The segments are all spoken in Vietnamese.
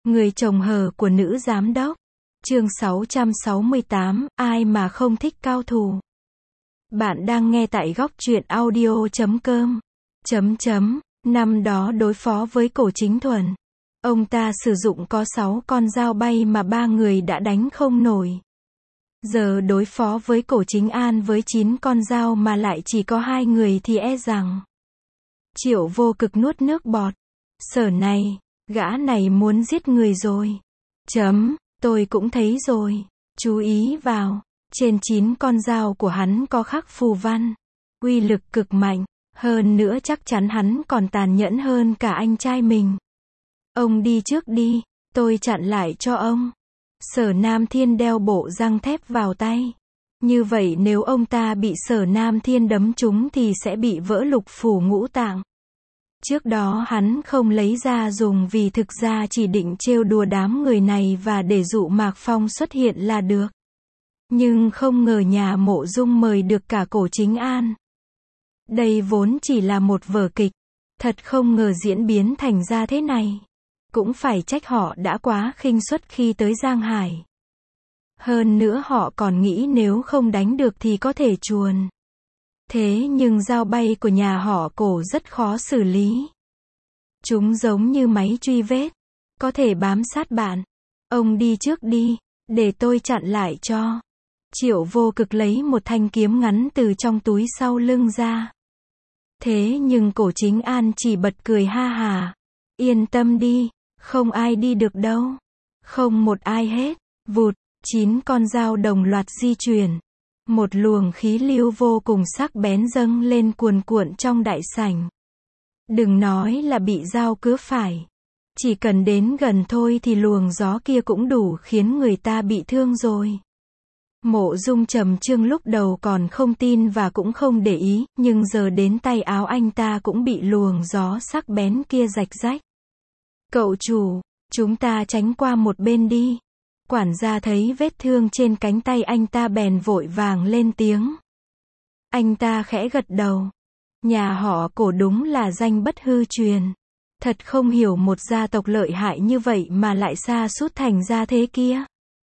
Người chồng hờ của nữ giám đốc. Chương 668, ai mà không thích cao thủ. Bạn đang nghe tại góc truyện audio.com. Năm đó đối phó với Cổ Chính Thuần, ông ta sử dụng có 6 con dao bay mà 3 người đã đánh không nổi. Giờ đối phó với Cổ Chính An với 9 con dao mà lại chỉ có 2 người thì e rằng. Triệu Vô Cực nuốt nước bọt. Sở này, gã này muốn giết người rồi. Tôi cũng thấy rồi. Chú ý vào, trên 9 con dao của hắn có khắc phù văn. Uy lực cực mạnh, hơn nữa chắc chắn hắn còn tàn nhẫn hơn cả anh trai mình. Ông đi trước đi, tôi chặn lại cho ông. Sở Nam Thiên đeo bộ răng thép vào tay. Như vậy nếu ông ta bị Sở Nam Thiên đấm trúng thì sẽ bị vỡ lục phủ ngũ tạng. Trước đó hắn không lấy ra dùng vì thực ra chỉ định trêu đùa đám người này và để dụ Mạc Phong xuất hiện là được. Nhưng không ngờ nhà Mộ Dung mời được cả Cổ Chính An. Đây vốn chỉ là một vở kịch. Thật không ngờ diễn biến thành ra thế này. Cũng phải trách họ đã quá khinh suất khi tới Giang Hải. Hơn nữa họ còn nghĩ nếu không đánh được thì có thể chuồn. Thế nhưng dao bay của nhà họ Cổ rất khó xử lý. Chúng giống như máy truy vết. Có thể bám sát bạn. Ông đi trước đi, để tôi chặn lại cho. Triệu Vô Cực lấy một thanh kiếm ngắn từ trong túi sau lưng ra. Thế nhưng Cổ Chính An chỉ bật cười ha hà. Yên tâm đi, không ai đi được đâu. Không một ai hết. Vụt, 9 con dao đồng loạt di chuyển. Một luồng khí lưu vô cùng sắc bén dâng lên cuồn cuộn trong đại sảnh. Đừng nói là bị dao cứa phải. Chỉ cần đến gần thôi thì luồng gió kia cũng đủ khiến người ta bị thương rồi. Mộ Dung Trầm Trương lúc đầu còn không tin và cũng không để ý, nhưng giờ đến tay áo anh ta cũng bị luồng gió sắc bén kia rạch rách. Cậu chủ, chúng ta tránh qua một bên đi. Quản gia thấy vết thương trên cánh tay anh ta bèn vội vàng lên tiếng. Anh ta khẽ gật đầu. Nhà họ Cổ đúng là danh bất hư truyền. Thật không hiểu một gia tộc lợi hại như vậy mà lại sa sút thành ra thế kia.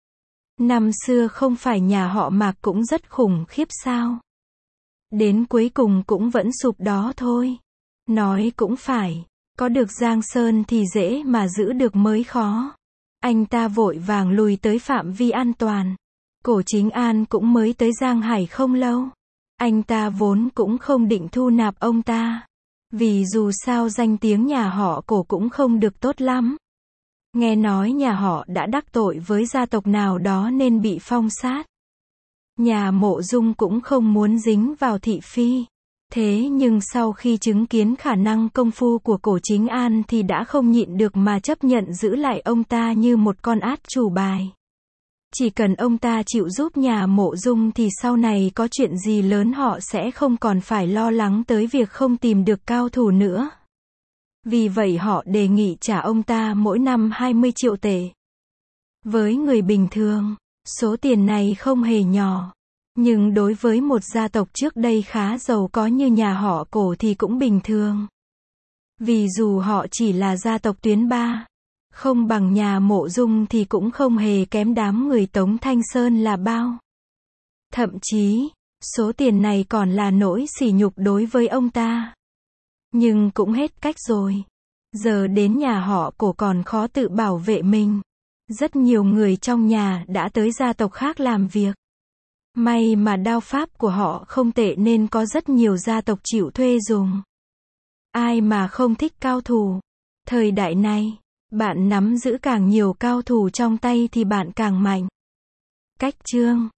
Năm xưa không phải nhà họ Mạc cũng rất khủng khiếp sao? Đến cuối cùng cũng vẫn sụp đó thôi. Nói cũng phải, có được Giang Sơn thì dễ mà giữ được mới khó. Anh ta vội vàng lùi tới phạm vi an toàn. Cổ Chính An cũng mới tới Giang Hải không lâu. Anh ta vốn cũng không định thu nạp ông ta. Vì dù sao danh tiếng nhà họ Cổ cũng không được tốt lắm. Nghe nói nhà họ đã đắc tội với gia tộc nào đó nên bị phong sát. Nhà Mộ Dung cũng không muốn dính vào thị phi. Thế nhưng sau khi chứng kiến khả năng công phu của Cổ Chính An thì đã không nhịn được mà chấp nhận giữ lại ông ta như một con át chủ bài. Chỉ cần ông ta chịu giúp nhà Mộ Dung thì sau này có chuyện gì lớn họ sẽ không còn phải lo lắng tới việc không tìm được cao thủ nữa. Vì vậy họ đề nghị trả ông ta mỗi năm 20 triệu tệ. Với người bình thường, số tiền này không hề nhỏ. Nhưng đối với một gia tộc trước đây khá giàu có như nhà họ Cổ thì cũng bình thường. Vì dù họ chỉ là gia tộc tuyến 3, không bằng nhà Mộ Dung thì cũng không hề kém đám người Tống Thanh Sơn là bao. Thậm chí, số tiền này còn là nỗi sỉ nhục đối với ông ta. Nhưng cũng hết cách rồi. Giờ đến nhà họ Cổ còn khó tự bảo vệ mình. Rất nhiều người trong nhà đã tới gia tộc khác làm việc. May mà đao pháp của họ không tệ nên có rất nhiều gia tộc chịu thuê dùng. Ai mà không thích cao thủ. Thời đại này, bạn nắm giữ càng nhiều cao thủ trong tay thì bạn càng mạnh. Cách chương